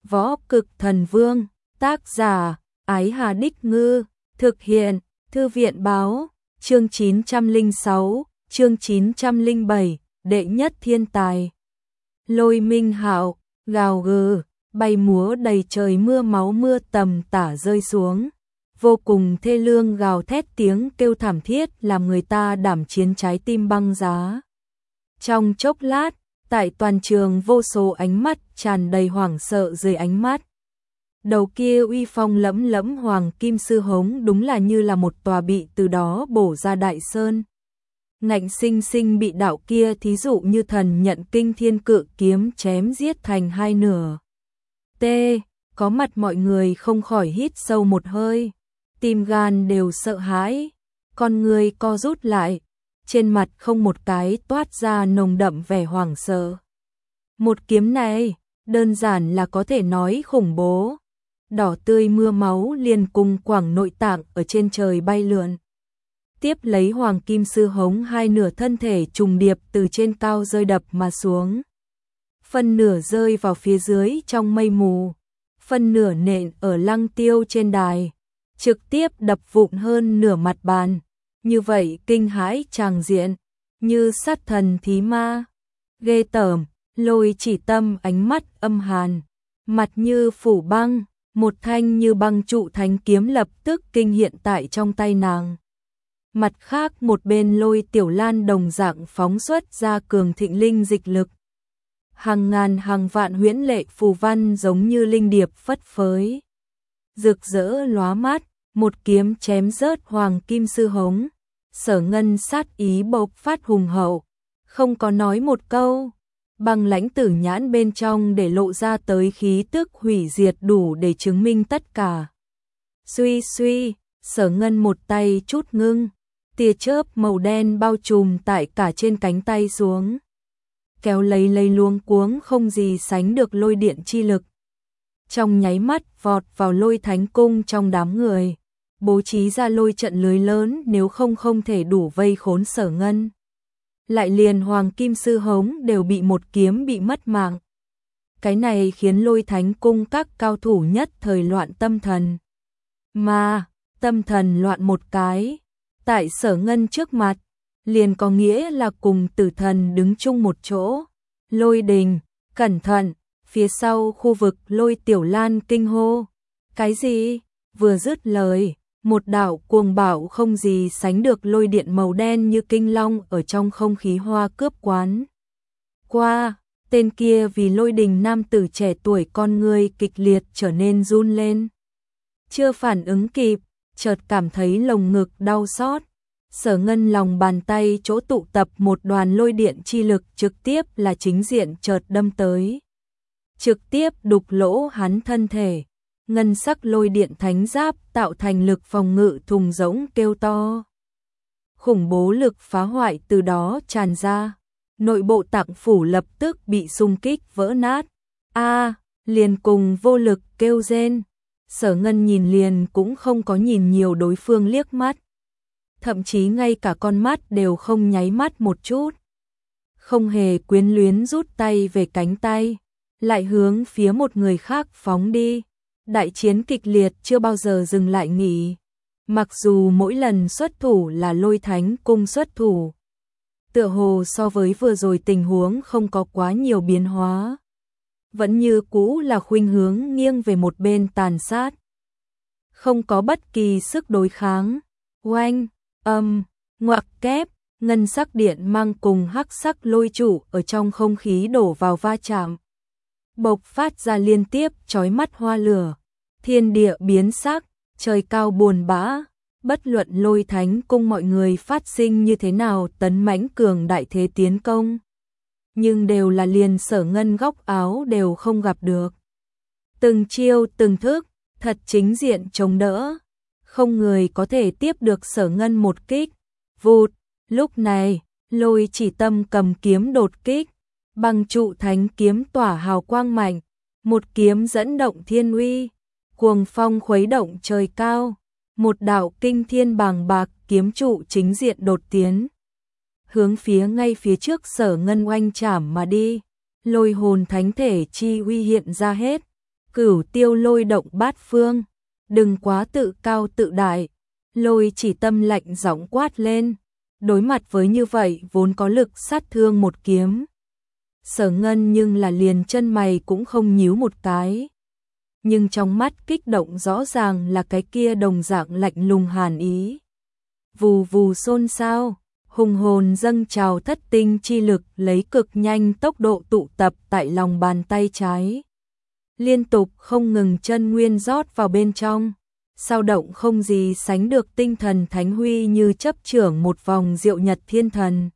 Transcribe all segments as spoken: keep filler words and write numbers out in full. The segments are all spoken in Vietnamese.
Võ Cực Thần Vương, tác giả, Ái Hà Đích Ngư, thực hiện, Thư viện Báo, chương chín trăm lẻ sáu, chương chín trăm lẻ bảy, đệ nhất thiên tài. Lôi Minh Hạo, gào gừ, bay múa đầy trời, mưa máu mưa tầm tả rơi xuống. Vô cùng thê lương gào thét, tiếng kêu thảm thiết làm người ta đảm chiến trái tim băng giá. Trong chốc lát, tại toàn trường vô số ánh mắt tràn đầy hoảng sợ dưới ánh mắt. Đầu kia uy phong lẫm lẫm Hoàng Kim Sư Hống đúng là như là một tòa bị từ đó bổ ra đại sơn. Ngạnh sinh sinh bị đạo kia thí dụ như thần nhận kinh thiên cự kiếm chém giết thành hai nửa. T. Có mặt mọi người không khỏi hít sâu một hơi. Tim gan đều sợ hãi. Con người co rút lại. Trên mặt không một cái toát ra nồng đậm vẻ hoảng sợ. Một kiếm này, đơn giản là có thể nói khủng bố. Đỏ tươi mưa máu liền cùng quảng nội tạng ở trên trời bay lượn. Tiếp lấy Hoàng Kim Sư Hống hai nửa thân thể trùng điệp từ trên cao rơi đập mà xuống. Phần nửa rơi vào phía dưới trong mây mù. Phần nửa nện ở lăng tiêu trên đài. Trực tiếp đập vụn hơn nửa mặt bàn. Như vậy kinh hãi tràng diện. Như sát thần thí ma. Ghê tởm. Lôi Chỉ Tâm ánh mắt âm hàn. Mặt như phủ băng. Một thanh như băng trụ thánh kiếm lập tức kinh hiện tại trong tay nàng. Mặt khác một bên Lôi Tiểu Lan đồng dạng phóng xuất ra cường thịnh linh dịch lực. Hàng ngàn hàng vạn huyễn lệ phù văn giống như linh điệp phất phới. Rực rỡ lóa mắt, một kiếm chém rớt Hoàng Kim Sư Hống. Sở Ngân sát ý bộc phát hùng hậu, không có nói một câu. Băng lãnh tử nhãn bên trong để lộ ra tới khí tức hủy diệt đủ để chứng minh tất cả. Suy suy, Sở Ngân một tay chút ngưng, tia chớp màu đen bao trùm tại cả trên cánh tay xuống. Kéo lấy lấy luống cuống không gì sánh được lôi điện chi lực. Trong nháy mắt vọt vào Lôi Thánh Cung trong đám người. Bố trí ra lôi trận lưới lớn, nếu không không thể đủ vây khốn Sở Ngân. Lại liền Hoàng Kim Sư Hống đều bị một kiếm bị mất mạng. Cái này khiến Lôi Thánh Cung các cao thủ nhất thời loạn tâm thần. Mà, tâm thần loạn một cái, tại Sở Ngân trước mặt, liền có nghĩa là cùng tử thần đứng chung một chỗ. Lôi Đình, cẩn thận, phía sau khu vực Lôi Tiểu Lan kinh hô. Cái gì? Vừa dứt lời, một đạo cuồng bạo không gì sánh được lôi điện màu đen như kinh long ở trong không khí hoa cướp quán. Qua, tên kia vì Lôi Đình nam tử trẻ tuổi con người kịch liệt trở nên run lên. Chưa phản ứng kịp, chợt cảm thấy lồng ngực đau xót. Sở Ngân lòng bàn tay chỗ tụ tập một đoàn lôi điện chi lực trực tiếp là chính diện chợt đâm tới. Trực tiếp đục lỗ hắn thân thể. Ngân sắc lôi điện thánh giáp tạo thành lực phòng ngự thùng rỗng kêu to. Khủng bố lực phá hoại từ đó tràn ra. Nội bộ tạng phủ lập tức bị xung kích vỡ nát. A, liền cùng vô lực kêu rên. Sở Ngân nhìn liền cũng không có nhìn nhiều đối phương liếc mắt. Thậm chí ngay cả con mắt đều không nháy mắt một chút. Không hề quyến luyến rút tay về cánh tay. Lại hướng phía một người khác phóng đi. Đại chiến kịch liệt chưa bao giờ dừng lại nghỉ. Mặc dù mỗi lần xuất thủ là Lôi Thánh Cung xuất thủ. Tựa hồ so với vừa rồi tình huống không có quá nhiều biến hóa. Vẫn như cũ là khuynh hướng nghiêng về một bên tàn sát. Không có bất kỳ sức đối kháng. Oanh, âm, ngoặc kép, ngân sắc điện mang cùng hắc sắc lôi trụ ở trong không khí đổ vào va chạm. Bộc phát ra liên tiếp chói mắt hoa lửa, thiên địa biến sắc, trời cao buồn bã, bất luận Lôi Thánh Cung mọi người phát sinh như thế nào tấn mãnh cường đại thế tiến công. Nhưng đều là liền Sở Ngân góc áo đều không gặp được. Từng chiêu từng thức, thật chính diện chống đỡ, không người có thể tiếp được Sở Ngân một kích. Vụt, lúc này, Lôi Chỉ Tâm cầm kiếm đột kích. Băng trụ thánh kiếm tỏa hào quang mạnh, một kiếm dẫn động thiên uy, cuồng phong khuấy động trời cao, một đạo kinh thiên bàng bạc kiếm trụ chính diện đột tiến, hướng phía ngay phía trước Sở Ngân oanh chảm mà đi. Lôi hồn thánh thể chi uy hiện ra hết, Cửu Tiêu lôi động bát phương, đừng quá tự cao tự đại. Lôi Chỉ Tâm lạnh giọng quát lên, đối mặt với như vậy vốn có lực sát thương một kiếm. Sở Ngân nhưng là liền chân mày cũng không nhíu một cái. Nhưng trong mắt kích động rõ ràng là cái kia đồng dạng lạnh lùng hàn ý. Vù vù xôn xao, hùng hồn dâng trào thất tinh chi lực lấy cực nhanh tốc độ tụ tập tại lòng bàn tay trái. Liên tục không ngừng chân nguyên rót vào bên trong, sao động không gì sánh được tinh thần thánh huy như chấp trưởng một vòng diệu nhật thiên thần.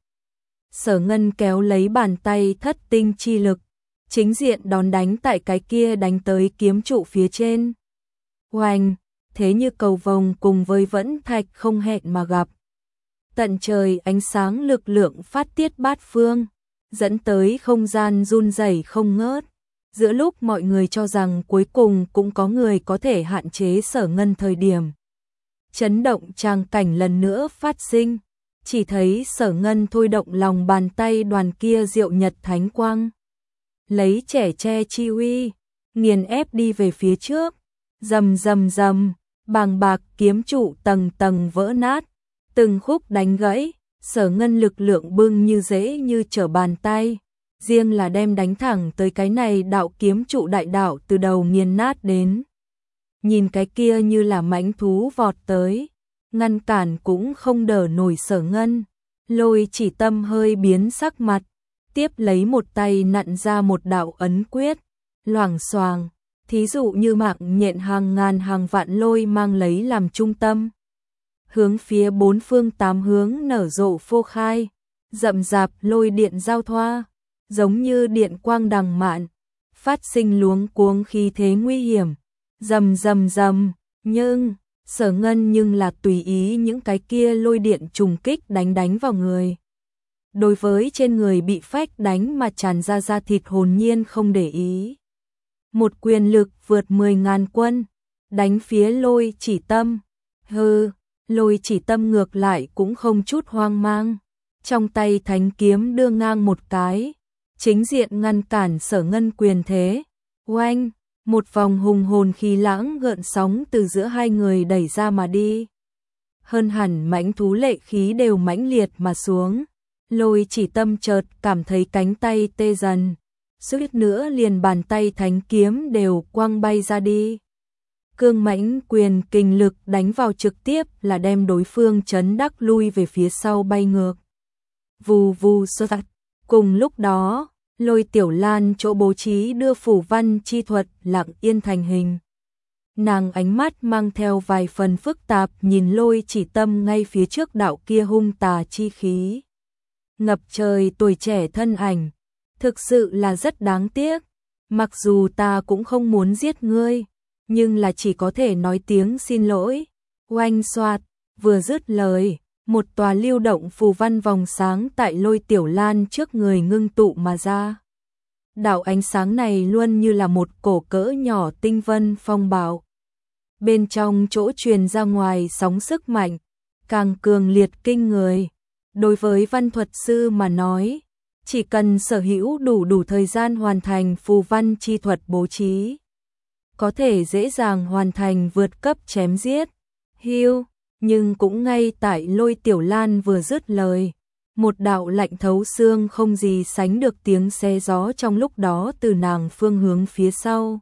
Sở Ngân kéo lấy bàn tay thất tinh chi lực, chính diện đón đánh tại cái kia đánh tới kiếm trụ phía trên. Oanh, thế như cầu vồng cùng với vẫn thạch không hẹn mà gặp. Tận trời ánh sáng lực lượng phát tiết bát phương, dẫn tới không gian run rẩy không ngớt. Giữa lúc mọi người cho rằng cuối cùng cũng có người có thể hạn chế Sở Ngân thời điểm, chấn động tràng cảnh lần nữa phát sinh, chỉ thấy Sở Ngân thôi động lòng bàn tay đoàn kia diệu nhật thánh quang, lấy trẻ tre chi uy, nghiền ép đi về phía trước, rầm rầm rầm, bàng bạc kiếm trụ tầng tầng vỡ nát, từng khúc đánh gãy, Sở Ngân lực lượng bưng như dễ như trở bàn tay. Riêng là đem đánh thẳng tới cái này đạo kiếm trụ đại đạo từ đầu nghiền nát đến. Nhìn cái kia như là mãnh thú vọt tới, ngăn cản cũng không đỡ nổi Sở Ngân. Lôi Chỉ Tâm hơi biến sắc mặt, tiếp lấy một tay nặn ra một đạo ấn quyết, loảng xoàng, thí dụ như mạng nhện hàng ngàn hàng vạn lôi mang lấy làm trung tâm. Hướng phía bốn phương tám hướng nở rộ phô khai, rậm rạp lôi điện giao thoa, giống như điện quang đằng mạn, phát sinh luống cuống khí thế nguy hiểm, rầm rầm rầm, nhưng Sở Ngân nhưng là tùy ý những cái kia lôi điện trùng kích đánh đánh vào người. Đối với trên người bị phách đánh mà tràn ra da thịt hồn nhiên không để ý. Một quyền lực vượt mười ngàn quân, đánh phía Lôi Chỉ Tâm. Hừ, Lôi Chỉ Tâm ngược lại cũng không chút hoang mang, trong tay thánh kiếm đưa ngang một cái, chính diện ngăn cản Sở Ngân quyền thế. Oanh, một vòng hùng hồn khí lãng gợn sóng từ giữa hai người đẩy ra mà đi. Hơn hẳn mãnh thú lệ khí đều mãnh liệt mà xuống. Lôi Chỉ Tâm chợt cảm thấy cánh tay tê dần, suýt nữa liền bàn tay thánh kiếm đều quăng bay ra đi. Cương mãnh quyền kình lực đánh vào trực tiếp là đem đối phương chấn đắc lui về phía sau bay ngược. Vù vù sột. Cùng lúc đó, Lôi Tiểu Lan chỗ bố trí đưa phủ văn chi thuật lặng yên thành hình. Nàng ánh mắt mang theo vài phần phức tạp nhìn Lôi Chỉ Tâm ngay phía trước đạo kia hung tà chi khí. Ngập trời tuổi trẻ thân ảnh, thực sự là rất đáng tiếc. Mặc dù ta cũng không muốn giết ngươi, nhưng là chỉ có thể nói tiếng xin lỗi. Oanh xoạt, vừa dứt lời, một tòa lưu động phù văn vòng sáng tại Lôi Tiểu Lan trước người ngưng tụ mà ra. Đạo ánh sáng này luôn như là một cổ cỡ nhỏ tinh vân phong bạo. Bên trong chỗ truyền ra ngoài sóng sức mạnh, càng cường liệt kinh người. Đối với văn thuật sư mà nói, chỉ cần sở hữu đủ đủ thời gian hoàn thành phù văn chi thuật bố trí, có thể dễ dàng hoàn thành vượt cấp chém giết. Hiu, nhưng cũng ngay tại Lôi Tiểu Lan vừa dứt lời, một đạo lạnh thấu xương không gì sánh được tiếng xé gió trong lúc đó từ nàng phương hướng phía sau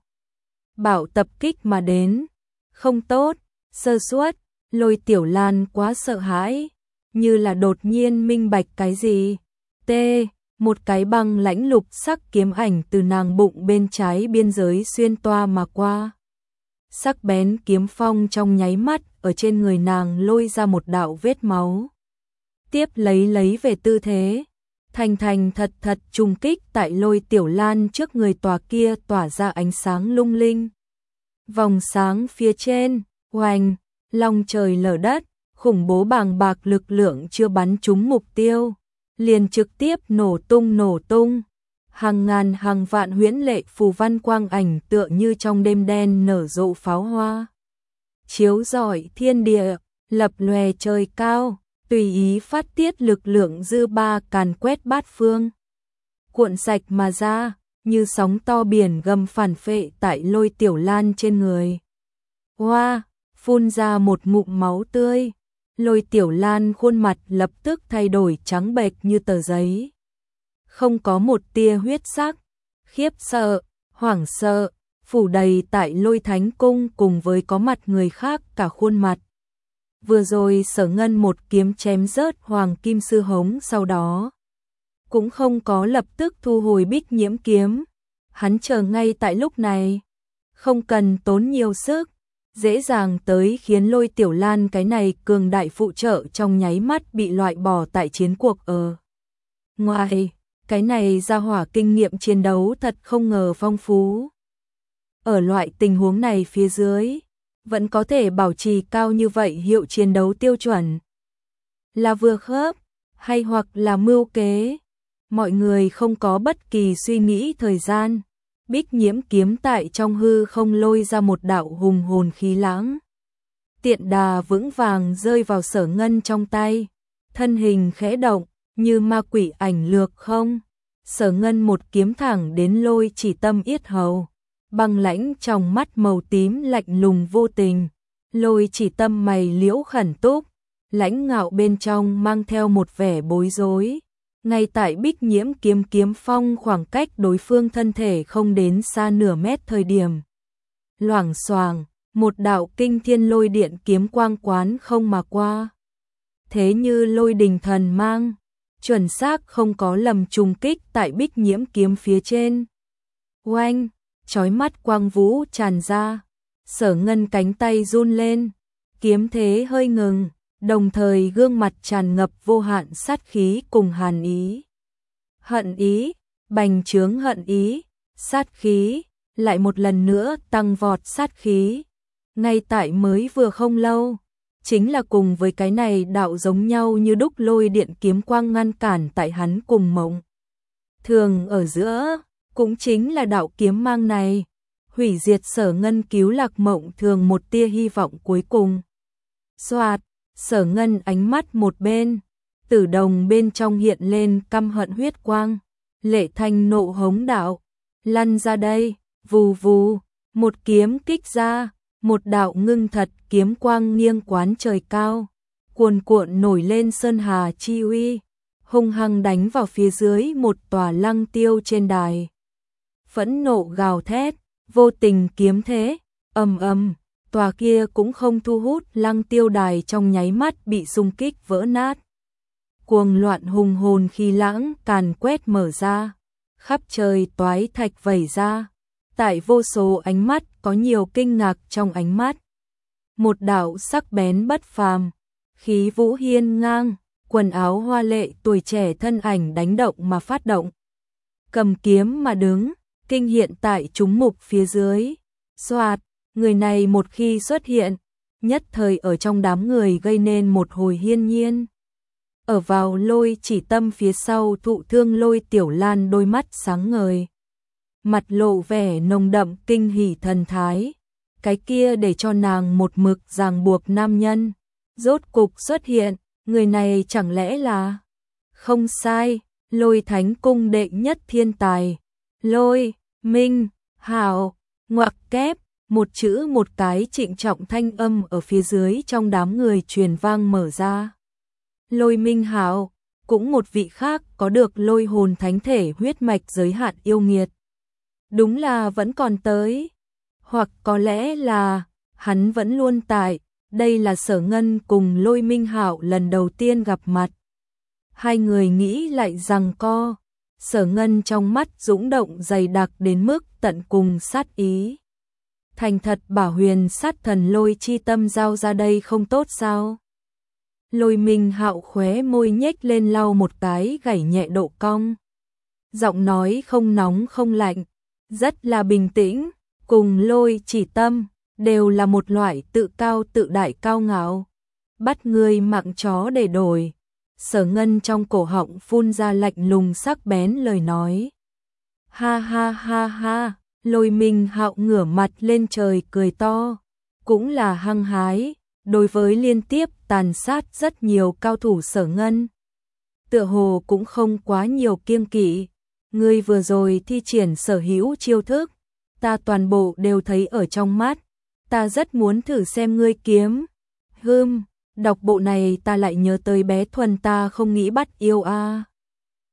bảo tập kích mà đến. Không tốt, sơ suất. Lôi Tiểu Lan quá sợ hãi, như là đột nhiên minh bạch cái gì. T, một cái băng lãnh lục sắc kiếm ảnh từ nàng bụng bên trái biên giới xuyên toa mà qua. Sắc bén kiếm phong trong nháy mắt ở trên người nàng lôi ra một đạo vết máu. Tiếp lấy lấy về tư thế, thành thành thật thật trùng kích tại Lôi Tiểu Lan trước người tòa kia tỏa ra ánh sáng lung linh. Vòng sáng phía trên, oanh, long trời lở đất, khủng bố bàng bạc lực lượng chưa bắn trúng mục tiêu, liền trực tiếp nổ tung nổ tung. Hàng ngàn hàng vạn huyễn lệ phù văn quang ảnh tựa như trong đêm đen nở rộ pháo hoa. Chiếu rọi thiên địa, lập lòe trời cao, tùy ý phát tiết lực lượng dư ba càn quét bát phương. Cuộn sạch mà ra, như sóng to biển gầm phản phệ tại Lôi Tiểu Lan trên người. Hoa, phun ra một ngụm máu tươi. Lôi Tiểu Lan khuôn mặt lập tức thay đổi trắng bệch như tờ giấy. Không có một tia huyết sắc, khiếp sợ, hoảng sợ, phủ đầy tại Lôi Thánh Cung cùng với có mặt người khác cả khuôn mặt. Vừa rồi Sở Ngân một kiếm chém rớt Hoàng Kim Sư Hống, sau đó cũng không có lập tức thu hồi Bích Nhiễm kiếm. Hắn chờ ngay tại lúc này, không cần tốn nhiều sức, dễ dàng tới khiến Lôi Tiểu Lan cái này cường đại phụ trợ trong nháy mắt bị loại bỏ tại chiến cuộc ở ngoài. Cái này ra hỏa kinh nghiệm chiến đấu thật không ngờ phong phú. Ở loại tình huống này phía dưới, vẫn có thể bảo trì cao như vậy hiệu chiến đấu tiêu chuẩn. Là vừa khớp, hay hoặc là mưu kế. Mọi người không có bất kỳ suy nghĩ thời gian. Bích Nhiễm kiếm tại trong hư không lôi ra một đạo hùng hồn khí lãng. Tiện đà vững vàng rơi vào Sở Ngân trong tay. Thân hình khẽ động, như ma quỷ ảnh lược không. Sở Ngân một kiếm thẳng đến Lôi Chỉ Tâm yết hầu. Băng lãnh trong mắt màu tím lạnh lùng vô tình. Lôi Chỉ Tâm mày liễu khẩn túc, lãnh ngạo bên trong mang theo một vẻ bối rối. Ngay tại Bích Nhiễm kiếm kiếm phong khoảng cách đối phương thân thể không đến xa nửa mét thời điểm. Loảng xoảng, một đạo kinh thiên lôi điện kiếm quang quán không mà qua. Thế như lôi đình thần mang, chuẩn xác không có lầm trùng kích tại Bích Nhiễm kiếm phía trên. Oanh, chói mắt quang vũ tràn ra, Sở Ngân cánh tay run lên, kiếm thế hơi ngừng, đồng thời gương mặt tràn ngập vô hạn sát khí cùng hàn ý. Hận ý, bành trướng hận ý, sát khí, lại một lần nữa tăng vọt sát khí. Ngay tại mới vừa không lâu, chính là cùng với cái này đạo giống nhau như đúc lôi điện kiếm quang ngăn cản tại hắn cùng Mộng Thường ở giữa, cũng chính là đạo kiếm mang này, hủy diệt Sở Ngân cứu Lạc Mộng Thường một tia hy vọng cuối cùng. Xoạt, Sở Ngân ánh mắt một bên, tử đồng bên trong hiện lên căm hận huyết quang, lệ thanh nộ hống đạo, lăn ra đây, vù vù, một kiếm kích ra, một đạo ngưng thật kiếm quang nghiêng quán trời cao, cuồn cuộn nổi lên sơn hà chi uy, hung hăng đánh vào phía dưới một tòa lăng tiêu trên đài. Phẫn nộ gào thét, vô tình kiếm thế, ầm ầm, tòa kia cũng không thu hút lăng tiêu đài trong nháy mắt bị xung kích vỡ nát. Cuồng loạn hùng hồn khí lãng càn quét mở ra, khắp trời toái thạch vẩy ra, tại vô số ánh mắt có nhiều kinh ngạc trong ánh mắt. Một đạo sắc bén bất phàm, khí vũ hiên ngang, quần áo hoa lệ tuổi trẻ thân ảnh đánh động mà phát động. Cầm kiếm mà đứng, kinh hiện tại chúng mục phía dưới. Xoạt, người này một khi xuất hiện, nhất thời ở trong đám người gây nên một hồi hiên nhiên. Ở vào Lôi Chỉ Tâm phía sau thụ thương Lôi Tiểu Lan đôi mắt sáng ngời, mặt lộ vẻ nồng đậm kinh hỉ thần thái. Cái kia để cho nàng một mực ràng buộc nam nhân, rốt cục xuất hiện, người này chẳng lẽ là... Không sai, Lôi Thánh Cung đệ nhất thiên tài, Lôi Minh Hạo. Ngoặc kép, một chữ một cái trịnh trọng thanh âm ở phía dưới trong đám người truyền vang mở ra. Lôi Minh Hạo, cũng một vị khác có được lôi hồn thánh thể huyết mạch giới hạn yêu nghiệt. Đúng là vẫn còn tới, hoặc có lẽ là hắn vẫn luôn tại. Đây là Sở Ngân cùng Lôi Minh Hạo lần đầu tiên gặp mặt. Hai người nghĩ lại rằng co, Sở Ngân trong mắt dũng động dày đặc đến mức tận cùng sát ý. Thành thật bảo huyền sát thần Lôi chi tâm giao ra đây không tốt sao? Lôi Minh Hạo khóe môi nhếch lên lau một cái gảy nhẹ độ cong. Giọng nói không nóng không lạnh, rất là bình tĩnh, cùng Lôi Chỉ Tâm đều là một loại tự cao tự đại cao ngạo. Bắt người mạng chó để đổi. Sở Ngân trong cổ họng phun ra lạnh lùng sắc bén lời nói. Ha ha ha ha, Lôi Minh Hạo ngửa mặt lên trời cười to, cũng là hăng hái, đối với liên tiếp tàn sát rất nhiều cao thủ Sở Ngân. Tựa hồ cũng không quá nhiều kiêng kỵ, ngươi vừa rồi thi triển sở hữu chiêu thức, ta toàn bộ đều thấy ở trong mắt, ta rất muốn thử xem ngươi kiếm. Hừm, đọc bộ này ta lại nhớ tới bé Thuần ta không nghĩ bắt yêu a. À.